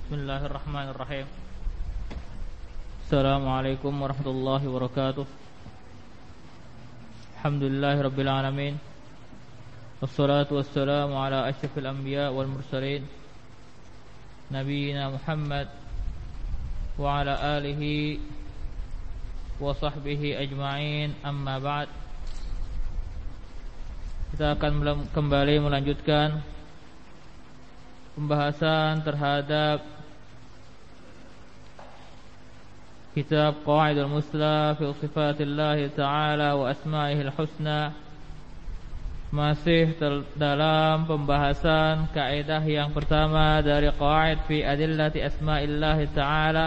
Bismillahirrahmanirrahim. Assalamualaikum warahmatullahi wabarakatuh. Alhamdulillahirabbil alamin. Wassalatu wassalamu ala asyrafil anbiya wal mursalin nabiyina Muhammad wa ala alihi wa sahbihi ajma'in, amma ba'd. Kita akan kembali melanjutkan pembahasan terhadap kitab Qawaidul Musla fi Sifatillah Ta'ala wa Asma'ihil Husna. Masih dalam pembahasan kaidah yang pertama dari qawaid fi adillati asma'illah ta'ala,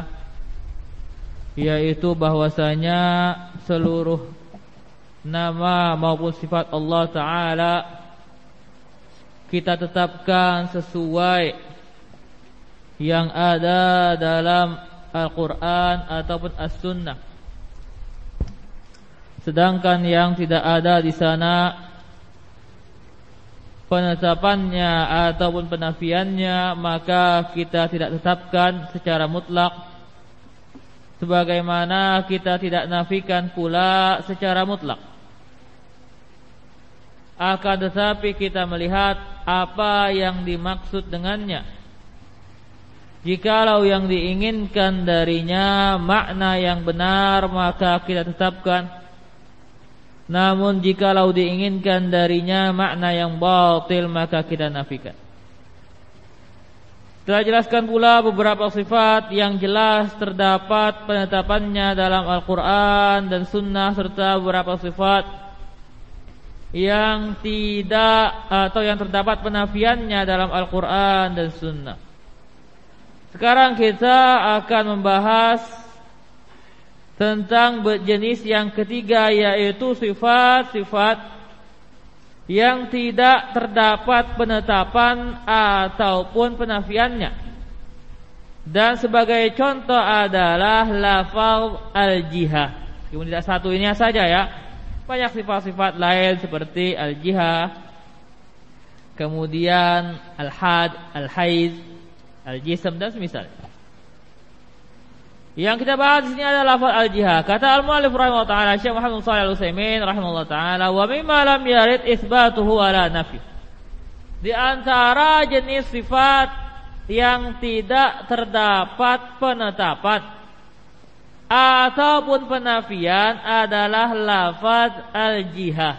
yaitu bahwasanya seluruh nama maupun sifat Allah Ta'ala kita tetapkan sesuai yang ada dalam Al-Quran ataupun As-Sunnah. Sedangkan yang tidak ada di sana penetapannya ataupun penafiannya, maka kita tidak tetapkan secara mutlak, sebagaimana kita tidak nafikan pula secara mutlak. Akan tetapi kita melihat apa yang dimaksud dengannya. Jikalau yang diinginkan darinya makna yang benar, maka kita tetapkan. Namun jikalau diinginkan darinya makna yang batil, maka kita nafikan. Telah jelaskan pula beberapa sifat yang jelas terdapat penetapannya dalam Al-Quran dan Sunnah, serta beberapa sifat yang tidak atau yang terdapat penafiannya dalam Al-Quran dan Sunnah. Sekarang kita akan membahas tentang jenis yang ketiga, yaitu sifat-sifat yang tidak terdapat penetapan ataupun penafiannya. Dan sebagai contoh adalah lafaz al-jihah. Kemudian tidak satu ini saja ya, banyak sifat-sifat lain seperti al-jihah, kemudian al-had, al-haiz, al-jism dan semisal. Yang kita bahas di sini adalah lafaz al-jihah. Kata al-muallif rahimahullah taala, Syekh Muhammad Shalih Al-Utsaimin rahimahullah taala, wa mimma lam yarid itsbatuhu ala nafi. Di antara jenis sifat yang tidak terdapat penetapan ataupun penafian adalah lafaz al-jihah.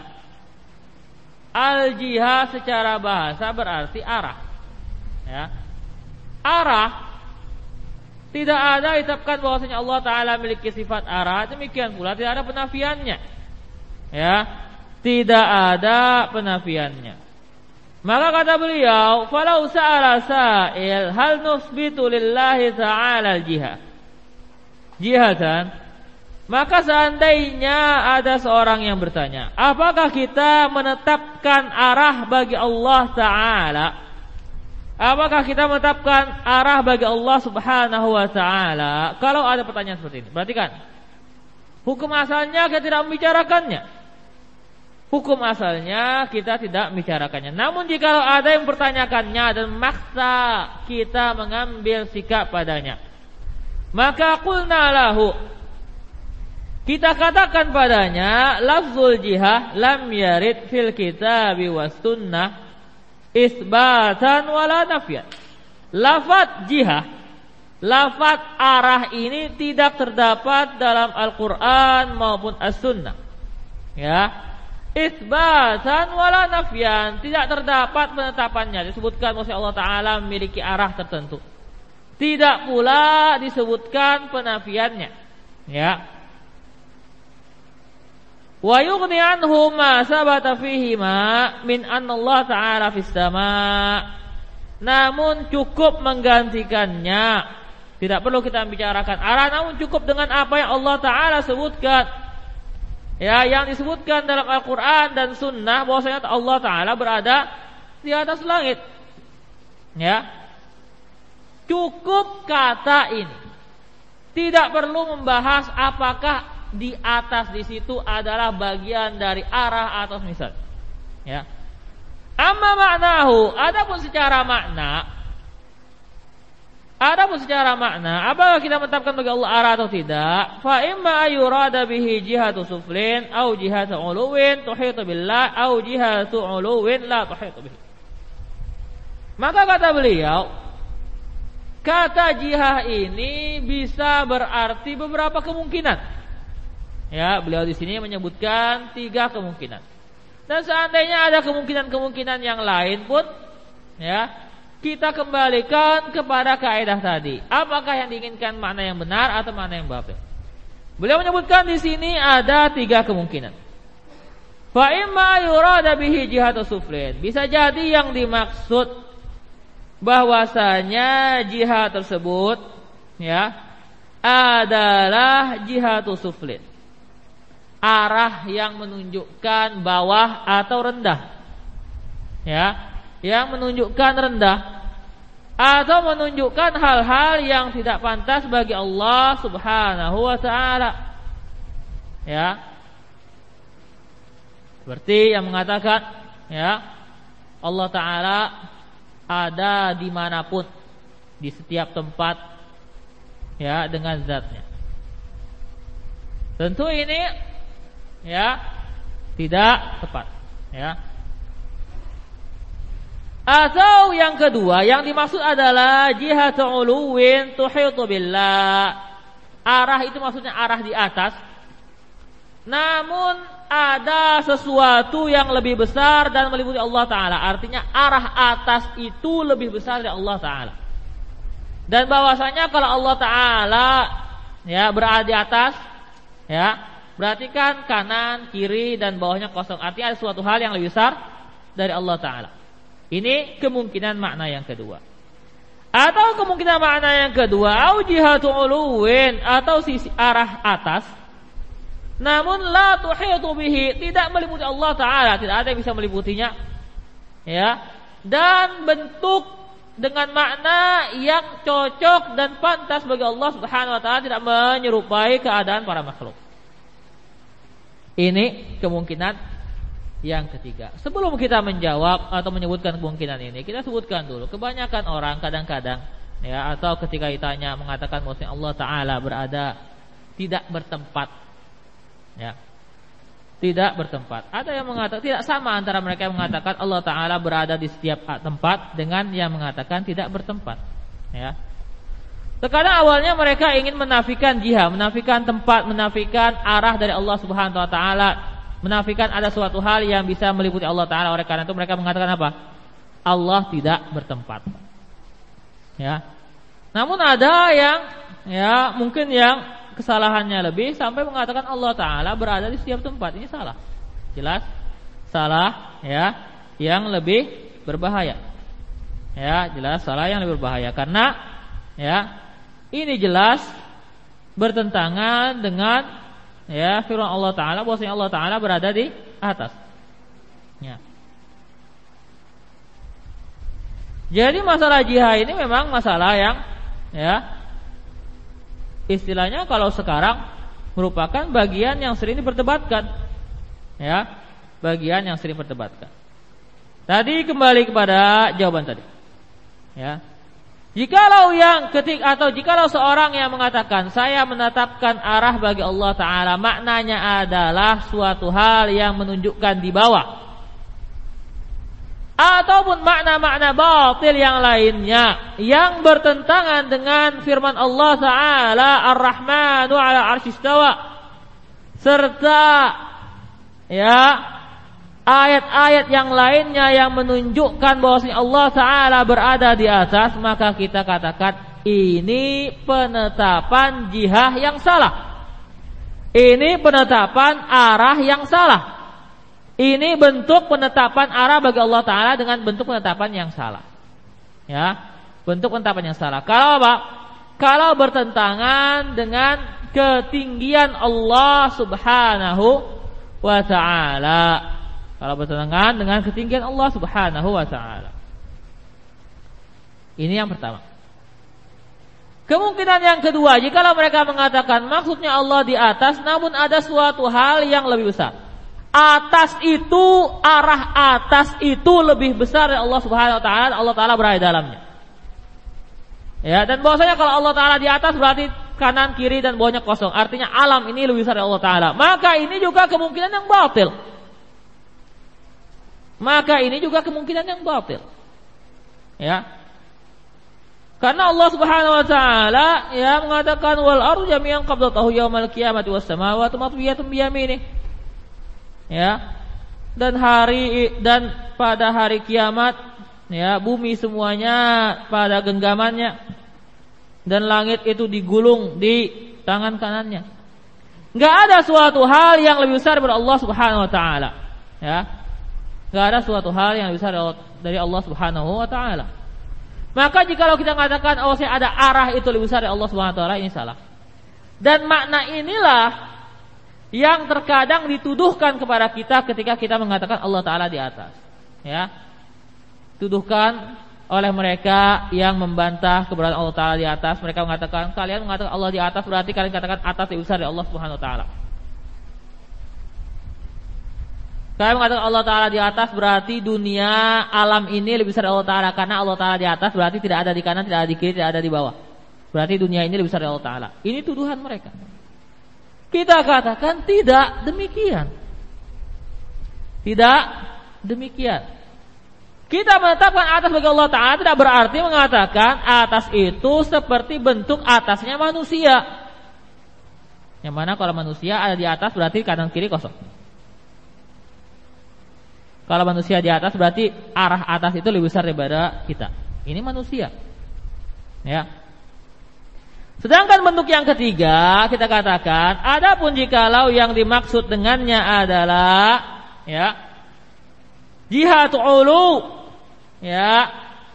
Al-jihah secara bahasa berarti arah. Ya. Arah tidak ada ditetapkan bahwasanya Allah Ta'ala memiliki sifat arah. Demikian pula tidak ada penafiannya. Ya, tidak ada penafiannya. Maka kata beliau, falau sa'ala sa'il hal nusbitu lillahi ta'ala al-jihah jihatan. Maka seandainya ada seorang yang bertanya, apakah kita menetapkan arah bagi Allah Ta'ala? Apakah kita menetapkan arah bagi Allah Subhanahu wa ta'ala? Kalau ada pertanyaan seperti ini, perhatikan. Hukum asalnya kita tidak membicarakannya. Hukum asalnya kita tidak membicarakannya. Namun jika ada yang mempertanyakannya dan memaksa kita mengambil sikap padanya, maka qulna lahu, kita katakan padanya, lafzul jihah lam yarid fil kitabi was sunnah isbatan wala nafyan. Lafaz jihah, lafaz arah ini tidak terdapat dalam Al-Quran maupun As-Sunnah. Ya, isbatan wala nafyan, tidak terdapat penetapannya. Disebutkan bahwa Allah Ta'ala memiliki arah tertentu, tidak pula disebutkan penafiannya. Ya. Wa yughni anhu ma sabata fihi ma min anna Allah Ta'ala fis sama'. Namun cukup menggantikannya. Tidak perlu kita bicarakan arah, namun cukup dengan apa yang Allah Ta'ala sebutkan. Ya, yang disebutkan dalam Al-Quran dan Sunnah bahwasanya Allah Ta'ala berada di atas langit. Ya. Cukup kata ini. Tidak perlu membahas apakah di atas di situ adalah bagian dari arah atau misal. Ya. Amma maknahu, adapun secara makna, Adapun secara makna, apakah kita menetapkan bagi Allah arah atau tidak? Fa imma ayurada bihi jihatu suflin au jihatu uluwin tuhitu billah au jihatu uluwin la tuhitu bihi. Maka kata beliau, kata jihah ini bisa berarti beberapa kemungkinan. Ya, beliau di sini menyebutkan 3 kemungkinan. Dan seandainya ada kemungkinan-kemungkinan yang lain pun, ya, kita kembalikan kepada kaidah tadi. Apakah yang diinginkan makna yang benar atau makna yang batil? Beliau menyebutkan di sini ada 3 kemungkinan. Fa imma yurada bihi jihatu suflin. Bisa jadi yang dimaksud bahwasanya jihad tersebut, ya, adalah jihatu suflin, arah yang menunjukkan bawah atau rendah, ya, yang menunjukkan rendah atau menunjukkan hal-hal yang tidak pantas bagi Allah Subhanahu wa taala. Ya. Seperti yang mengatakan, ya, Allah taala ada dimanapun, di setiap tempat, ya, dengan zatnya. Tentu ini, ya, tidak tepat, ya. Atau yang kedua, yang dimaksud adalah jihatu uluwin tuhitu billah. Arah itu maksudnya arah di atas, namun ada sesuatu yang lebih besar dan meliputi Allah Ta'ala. Artinya arah atas itu lebih besar dari Allah Ta'ala. Dan bahwasanya kalau Allah Ta'ala, ya, berada di atas, ya, berarti kan kanan, kiri, dan bawahnya kosong. Artinya ada suatu hal yang lebih besar dari Allah Ta'ala. Ini kemungkinan makna yang kedua. Atau kemungkinan makna yang kedua, au jihatu uluwin, atau sisi arah atas, namun la tuhitu bihi, tidak meliputi Allah Ta'ala, tidak ada yang bisa meliputinya, ya, dan bentuk dengan makna yang cocok dan pantas bagi Allah Subhanahu wa taala, tidak menyerupai keadaan para makhluk. Ini kemungkinan yang ketiga. Sebelum kita menjawab atau menyebutkan kemungkinan ini, kita sebutkan dulu, kebanyakan orang kadang-kadang, ya, atau ketika ditanya mengatakan bahwa Allah Ta'ala berada tidak bertempat, ya, tidak bertempat. Ada yang mengatakan tidak sama antara mereka yang mengatakan Allah Ta'ala berada di setiap tempat dengan yang mengatakan tidak bertempat, ya. Terkadang awalnya mereka ingin menafikan jihad, menafikan tempat, menafikan arah dari Allah Subhanahu wa taala, menafikan ada suatu hal yang bisa meliputi Allah Ta'ala. Oleh karena itu mereka mengatakan apa? Allah tidak bertempat, ya. Namun ada yang, ya, mungkin yang kesalahannya lebih sampai mengatakan Allah Ta'ala berada di setiap tempat. Ini salah, jelas salah, ya, yang lebih berbahaya, ya, jelas salah yang lebih berbahaya. Karena, ya, ini jelas bertentangan dengan, ya, firman Allah Ta'ala bahwasanya Allah Ta'ala berada di atas, ya. Jadi masalah jihad ini memang masalah yang, ya, istilahnya kalau sekarang merupakan bagian yang sering diperdebatkan, ya, bagian yang sering diperdebatkan. Tadi kembali kepada jawaban tadi, ya. Jikalau jikalau seorang yang mengatakan saya menetapkan arah bagi Allah Ta'ala, maknanya adalah suatu hal yang menunjukkan di bawah, ataupun makna-makna batil yang lainnya yang bertentangan dengan firman Allah Ta'ala Ar-Rahmanu 'ala 'arsy istawa, serta, ya, ayat-ayat yang lainnya yang menunjukkan bahwasanya Allah Ta'ala berada di atas, maka kita katakan ini penetapan jihad yang salah. Ini penetapan arah yang salah. Ini bentuk penetapan arah bagi Allah Ta'ala dengan bentuk penetapan yang salah, ya, bentuk penetapan yang salah. Kalau apa? Kalau bertentangan dengan ketinggian Allah Subhanahu wa Ta'ala. Kalau bertentangan dengan ketinggian Allah Subhanahu wa Ta'ala. Ini yang pertama. Kemungkinan yang kedua, jikalau mereka mengatakan maksudnya Allah di atas, namun ada suatu hal yang lebih besar. Atas itu, arah atas itu lebih besar dari Allah Subhanahu wa taala, Allah Ta'ala berada di dalamnya. Ya, dan bahwasanya kalau Allah Ta'ala di atas berarti kanan, kiri dan bawahnya kosong. Artinya alam ini lebih besar dari Allah Ta'ala. Maka ini juga kemungkinan yang batil. Ya. Karena Allah Subhanahu wa taala ya mengatakan wal ardu jami'an qabdatahu yaumal qiyamati was samawati matwiyatun bi yaminih. Ya. Dan pada hari kiamat ya bumi semuanya pada genggamannya dan langit itu digulung di tangan kanannya. Enggak ada suatu hal yang lebih besar dari Allah Subhanahu wa taala. Ya. Enggak ada suatu hal yang lebih besar dari Allah Subhanahu wa taala. Maka jikalau kita mengatakan saya ada arah itu lebih besar dari Allah Subhanahu wa taala, ini salah. Dan makna inilah yang terkadang dituduhkan kepada kita ketika kita mengatakan Allah Ta'ala di atas. Ya. Tuduhkan oleh mereka yang membantah keberadaan Allah Ta'ala di atas. Mereka mengatakan kalian mengatakan Allah di atas berarti kalian katakan atas lebih besar dari Allah Subhanahu wa taala. Kalian mengatakan Allah Ta'ala di atas berarti dunia alam ini lebih besar dari Allah Ta'ala. Karena Allah Ta'ala di atas berarti tidak ada di kanan, tidak ada di kiri, tidak ada di bawah. Berarti dunia ini lebih besar dari Allah Ta'ala. Ini tuduhan mereka. Kita katakan tidak demikian. Tidak demikian. Kita menetapkan atas bagi Allah Ta'ala tidak berarti mengatakan atas itu seperti bentuk atasnya manusia. Yang mana kalau manusia ada di atas berarti kanan kiri kosong. Kalau manusia di atas berarti arah atas itu lebih besar daripada kita. Ini manusia. Ya. Sedangkan bentuk yang ketiga kita katakan, adapun jikalau yang dimaksud dengannya adalah ya jihatu ulu, ya.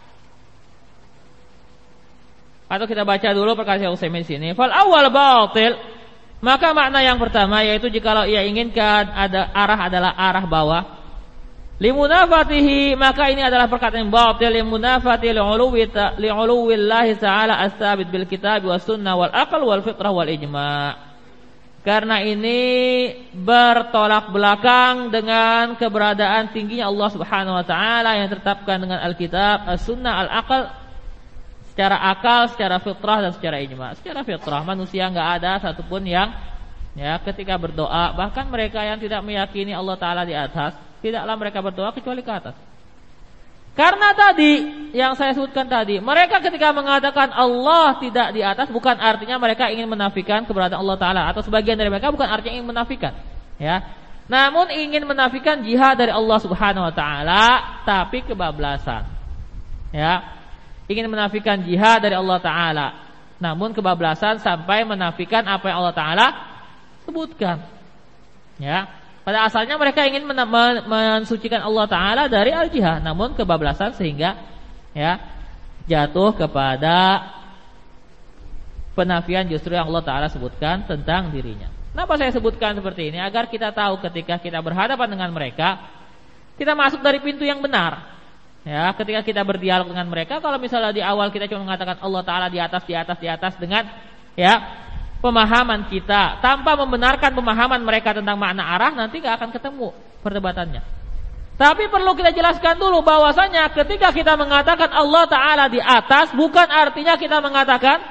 Atau kita baca dulu perkataan Syekh Utsaimin sini. Fal awal batil. Maka makna yang pertama yaitu jikalau ia inginkan ada arah adalah arah bawah. Limunafatihi, maka ini adalah perkataan yang batil. Limunafati li'uluwillahi ta'ala as-sabit bil kitab was sunnah wal aql wal fitrah wal ijma'. Karena ini bertolak belakang dengan keberadaan tingginya Allah Subhanahu wa taala yang ditetapkan dengan Alkitab, as-sunnah, al-aql, secara akal, secara fitrah dan secara ijma'. Secara fitrah manusia enggak ada satupun yang ya ketika berdoa, bahkan mereka yang tidak meyakini Allah Ta'ala di atas, tidaklah mereka berdoa kecuali ke atas. Karena tadi yang saya sebutkan tadi, mereka ketika mengatakan Allah tidak di atas bukan artinya mereka ingin menafikan keberadaan Allah Ta'ala, atau sebagian dari mereka bukan artinya ingin menafikan, ya. Namun ingin menafikan jihad dari Allah Subhanahu wa taala, tapi kebablasan. Ya. Ingin menafikan jihad dari Allah Ta'ala, namun kebablasan sampai menafikan apa yang Allah Ta'ala sebutkan. Ya. Pada asalnya mereka ingin mensucikan Allah Ta'ala dari al-jihad, namun kebablasan sehingga ya jatuh kepada penafian justru yang Allah Ta'ala sebutkan tentang dirinya. Kenapa saya sebutkan seperti ini? Agar kita tahu ketika kita berhadapan dengan mereka, kita masuk dari pintu yang benar. Ya, ketika kita berdialog dengan mereka, kalau misalnya di awal kita cuma mengatakan Allah Ta'ala di atas dengan ya pemahaman kita tanpa membenarkan pemahaman mereka tentang makna arah, nanti gak akan ketemu perdebatannya. Tapi perlu kita jelaskan dulu bahwasanya ketika kita mengatakan Allah Ta'ala di atas, bukan artinya kita mengatakan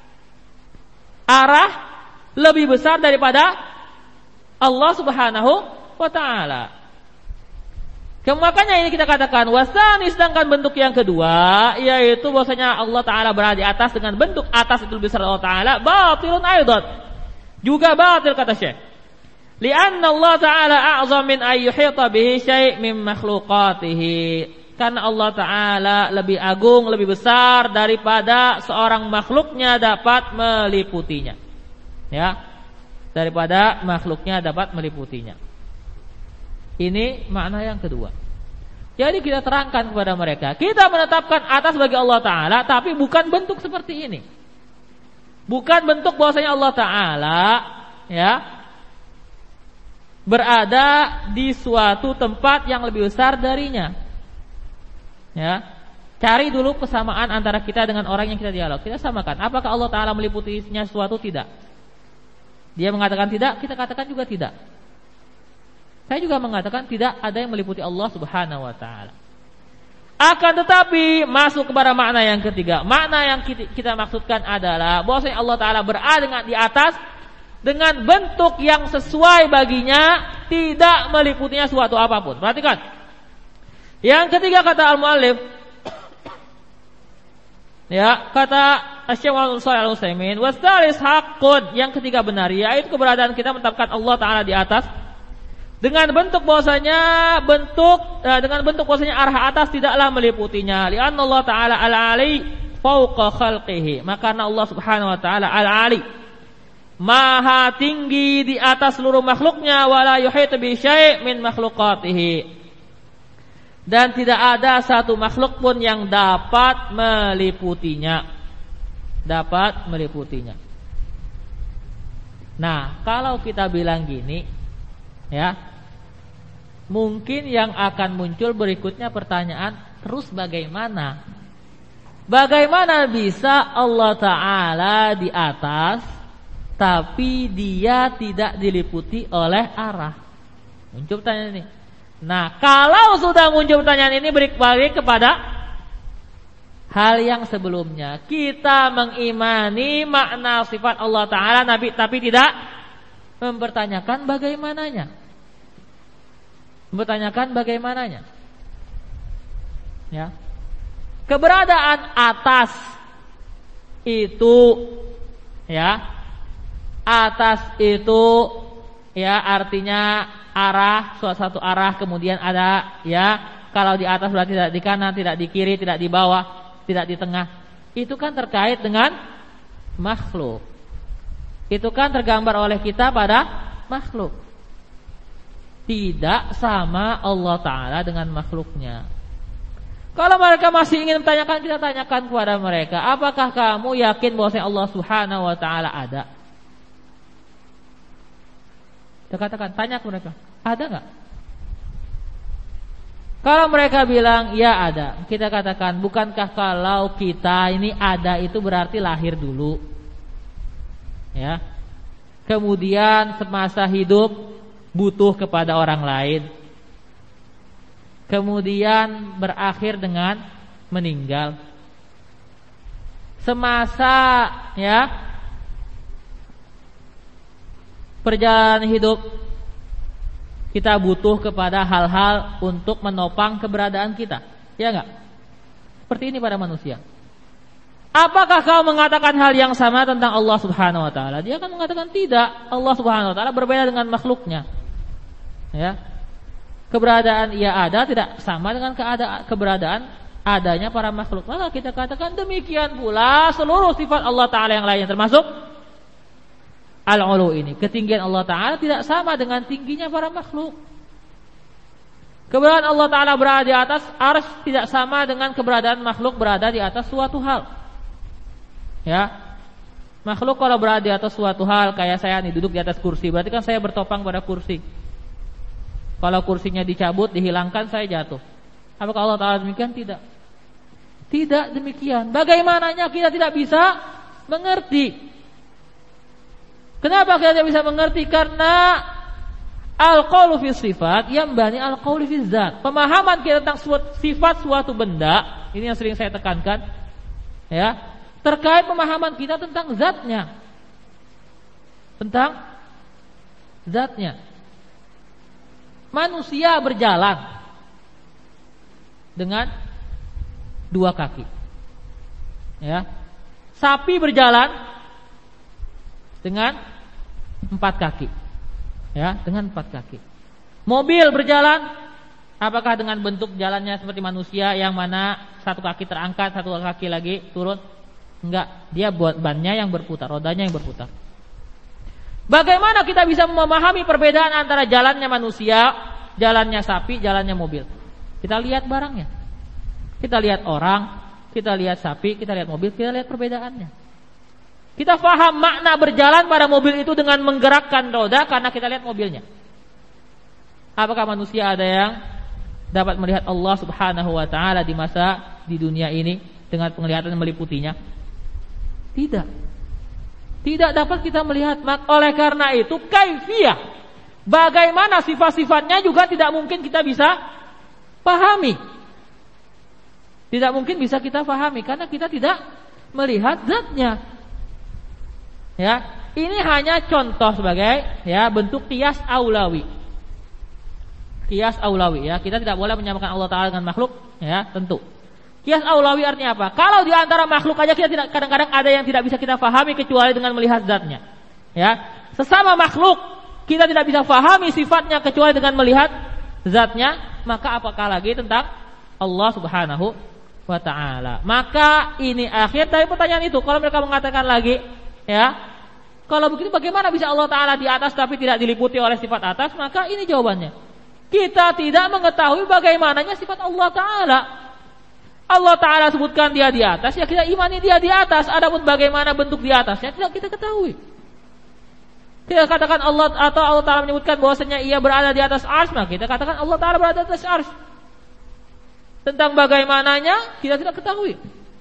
arah lebih besar daripada Allah Subhanahu wa Ta'ala. Makanya ini kita katakan wasani, sedangkan bentuk yang kedua yaitu bahwasanya Allah Ta'ala berada di atas dengan bentuk atas itu lebih besar Allah Ta'ala, batilun aidan, juga batil kata Syekh. Lianna Allah Ta'ala a'zam min ayyuhita bihi syai' min makhluqatihi. Karena Allah Ta'ala lebih agung, lebih besar daripada seorang makhluknya dapat meliputinya. Ya. Daripada makhluknya dapat meliputinya. Ini makna yang kedua. Jadi kita terangkan kepada mereka, kita menetapkan atas bagi Allah Ta'ala, tapi bukan bentuk seperti ini. Bukan bentuk bahwasanya Allah Ta'ala ya berada di suatu tempat yang lebih besar darinya. Ya. Cari dulu kesamaan antara kita dengan orang yang kita dialog. Kita samakan. Apakah Allah Ta'ala meliputinya suatu? Tidak. Dia mengatakan tidak, kita katakan juga tidak. Saya juga mengatakan tidak ada yang meliputi Allah Subhanahu wa taala. Akan tetapi masuk kepada makna yang ketiga. Makna yang kita maksudkan adalah bahwasanya Allah Ta'ala berada di atas dengan bentuk yang sesuai baginya, tidak meliputinya suatu apapun. Perhatikan. Yang ketiga kata al-muallif, ya, kata Asy-Syaikh Muhammad Shalih Al-Utsaimin, wastalis haqqun, yang ketiga benar, yaitu keberadaan kita menetapkan Allah Ta'ala di atas dengan bentuk bahwasanya arah atas tidaklah meliputinya. Li'anna Allah Ta'ala al-ali fauqa khalqihi. Maka Allah Subhanahu wa taala al-ali, maha tinggi di atas seluruh makhluknya, wala yuhitu bi syai' min makhluqatihi. Dan tidak ada satu makhluk pun yang dapat meliputinya. Nah, kalau kita bilang gini, ya, mungkin yang akan muncul berikutnya pertanyaan, terus bagaimana? Bagaimana bisa Allah Ta'ala di atas, tapi dia tidak diliputi oleh arah? Muncul pertanyaan ini. Nah, kalau sudah muncul pertanyaan ini, balik kepada hal yang sebelumnya. Kita mengimani makna sifat Allah Ta'ala, tapi tidak mempertanyakan bagaimananya. Ya. Keberadaan atas itu, ya, artinya arah, suatu arah, kemudian ada, ya, kalau di atas berarti tidak di kanan, tidak di kiri, tidak di bawah, tidak di tengah. Itu kan terkait dengan makhluk. Itu kan tergambar oleh kita pada makhluk. Tidak sama Allah Ta'ala dengan makhluknya. Kalau mereka masih ingin bertanyakan, kita tanyakan kepada mereka, apakah kamu yakin bahwa Allah Subhanahu wa Ta'ala ada? Kita katakan, tanya ke mereka, ada enggak? Kalau mereka bilang ya ada, kita katakan, bukankah kalau kita ini ada itu berarti lahir dulu, ya, kemudian semasa hidup butuh kepada orang lain, kemudian berakhir dengan meninggal. Semasa, ya, perjalanan hidup kita butuh kepada hal-hal untuk menopang keberadaan kita, ya enggak? Seperti ini pada manusia. Apakah kau mengatakan hal yang sama tentang Allah Subhanahu wa taala? Dia akan mengatakan tidak. Allah Subhanahu wa taala berbeda dengan makhluknya. Ya. Keberadaan ia ada tidak sama dengan keberadaan adanya para makhluk. Maka kita katakan demikian pula seluruh sifat Allah Ta'ala yang lainnya, termasuk al-ulu ini. Ketinggian Allah Ta'ala tidak sama dengan tingginya para makhluk. Keberadaan Allah Ta'ala berada di atas arsy tidak sama dengan keberadaan makhluk berada di atas suatu hal. Ya. Makhluk kalau berada di atas suatu hal, kayak saya nih duduk di atas kursi, berarti kan saya bertopang pada kursi. Kalau kursinya dicabut, dihilangkan, saya jatuh. Apakah Allah Ta'ala demikian? Tidak. Tidak demikian. Bagaimananya kita tidak bisa mengerti. Kenapa kita tidak bisa mengerti? Karena al-qaulu fi sifat yambani al-qaulu fi zat. Pemahaman kita tentang sifat suatu benda, ini yang sering saya tekankan, ya, terkait pemahaman kita tentang zatnya. Tentang zatnya. Manusia berjalan dengan 2 kaki, ya. Sapi berjalan dengan 4 kaki, ya, dengan 4 kaki. Mobil berjalan, apakah dengan bentuk jalannya seperti manusia yang mana 1 kaki terangkat, 1 kaki lagi turun? Enggak, dia buat bannya yang berputar, rodanya yang berputar. Bagaimana kita bisa memahami perbedaan antara jalannya manusia, jalannya sapi, jalannya mobil? Kita lihat barangnya. Kita lihat orang, kita lihat sapi, kita lihat mobil, kita lihat perbedaannya. Kita faham makna berjalan pada mobil itu dengan menggerakkan roda karena kita lihat mobilnya. Apakah manusia ada yang dapat melihat Allah Subhanahu wa taala di dunia ini dengan penglihatan yang meliputinya? Tidak. Tidak dapat kita melihat. Oleh karena itu kaifiyah, bagaimana sifat-sifatnya juga tidak mungkin kita bisa pahami. Tidak mungkin bisa kita fahami karena kita tidak melihat zatnya. Ya, ini hanya contoh sebagai ya bentuk qiyas aulawi. Qiyas aulawi ya, kita tidak boleh menyamakan Allah Ta'ala dengan makhluk ya, tentu. Qiyas aulawi artinya apa? Kalau di antara makhluk aja kita tidak, kadang-kadang ada yang tidak bisa kita fahami kecuali dengan melihat zatnya. Ya, sesama makhluk kita tidak bisa fahami sifatnya kecuali dengan melihat zatnya, maka apakah lagi tentang Allah Subhanahu wa Ta'ala. Maka ini akhir dari pertanyaan itu. Kalau mereka mengatakan lagi ya, kalau begitu bagaimana bisa Allah Ta'ala di atas tapi tidak diliputi oleh sifat atas? Maka ini jawabannya. Kita tidak mengetahui bagaimananya sifat Allah Ta'ala. Allah Ta'ala sebutkan dia di atas, ya kita imani dia di atas. Adapun bagaimana bentuk di atasnya tidak kita ketahui. Kita katakan Allah atau Allah Ta'ala menyebutkan bahwasanya ia berada di atas arsy, maka kita katakan Allah Ta'ala berada di atas arsy. Tentang bagaimananya kita tidak ketahui.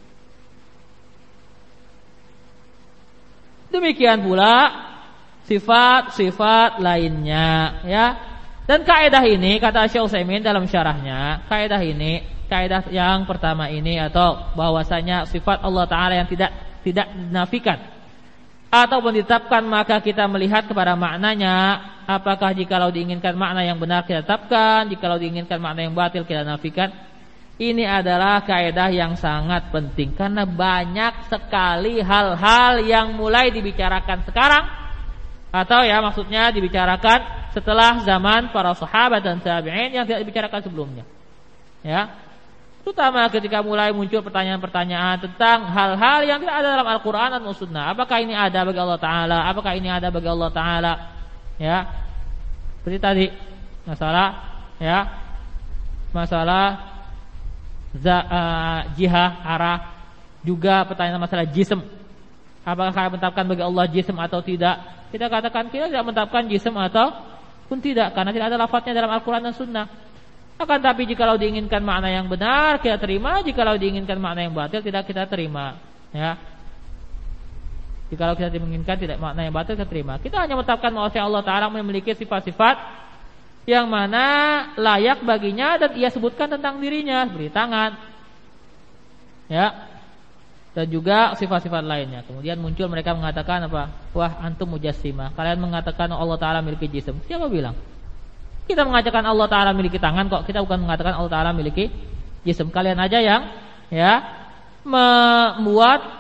Demikian pula sifat-sifat lainnya ya. Dan kaidah ini kata Syekh Utsaimin dalam syarahnya, kaidah yang pertama ini atau bahwasanya sifat Allah Ta'ala yang tidak dinafikan ataupun ditetapkan maka kita melihat kepada maknanya. Apakah jikalau diinginkan makna yang benar kita tetapkan, jikalau diinginkan makna yang batil kita nafikan. Ini adalah kaidah yang sangat penting karena banyak sekali hal-hal yang mulai dibicarakan sekarang atau ya maksudnya dibicarakan setelah zaman para sahabat dan tabi'in yang tidak dibicarakan sebelumnya. Ya. Terutama ketika mulai muncul pertanyaan-pertanyaan tentang hal-hal yang tidak ada dalam Al-Qur'an dan Sunnah. Apakah ini ada bagi Allah Ta'ala? Apakah ini ada bagi Allah Ta'ala? Ya. Seperti tadi masalah jihah, arah, juga pertanyaan masalah jism. Apakah menetapkan bagi Allah jism atau tidak? Kita katakan kita tidak menetapkan jism atau pun tidak karena tidak ada lafadznya dalam Al-Qur'an dan Sunnah. Akan tapi jikalau diinginkan makna yang benar kita terima, jikalau diinginkan makna yang batil tidak kita terima. Ya. Jikalau kita menginginkan tidak makna yang batil kita terima. Kita hanya menetapkan bahwa Allah Ta'ala memiliki sifat-sifat yang mana layak baginya dan ia sebutkan tentang dirinya seperti tangan ya dan juga sifat-sifat lainnya. Kemudian muncul mereka mengatakan apa? Wah antum mujassimah, kalian mengatakan Allah Ta'ala memiliki jism. Siapa bilang? Kita mengatakan Allah Ta'ala memiliki tangan kok, kita bukan mengatakan Allah Ta'ala memiliki jism. Kalian aja yang ya membuat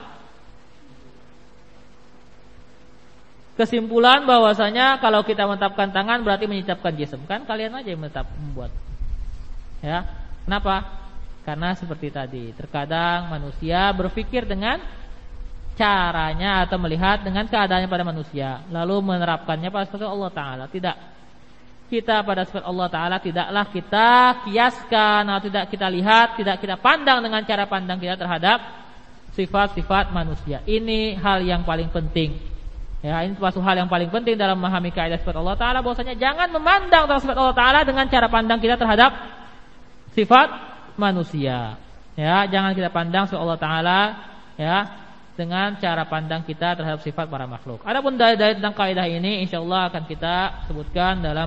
kesimpulan bahwasanya kalau kita menetapkan tangan berarti menetapkan jism. Kan kalian aja yang membuat. Ya. Kenapa? Karena seperti tadi, terkadang manusia berpikir dengan caranya atau melihat dengan keadaannya pada manusia, lalu menerapkannya pada sifat Allah Ta'ala. Tidak. Kita pada sifat Allah Ta'ala tidaklah kita kiaskan atau tidak kita lihat, tidak kita pandang dengan cara pandang kita terhadap sifat-sifat manusia. Ini hal yang paling penting. Ya, ini suatu hal yang paling penting dalam memahami kaidah sifat Allah Ta'ala, bahwasanya jangan memandang tentang sifat Allah Ta'ala dengan cara pandang kita terhadap sifat manusia. Ya, jangan kita pandang sifat Allah Ta'ala ya dengan cara pandang kita terhadap sifat para makhluk. Adapun dalil tentang kaidah ini insyaallah akan kita sebutkan dalam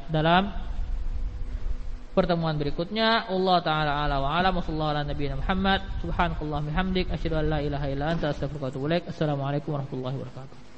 pertemuan berikutnya. Allah Ta'ala a'la wa a'lam. Wassallallahu ala nabiyina Muhammad. Subhanallahi bihamdik asyhadu an la ilaha illa anta astaghfiruka wa atubu ilaik. Assalamualaikum warahmatullahi wabarakatuh.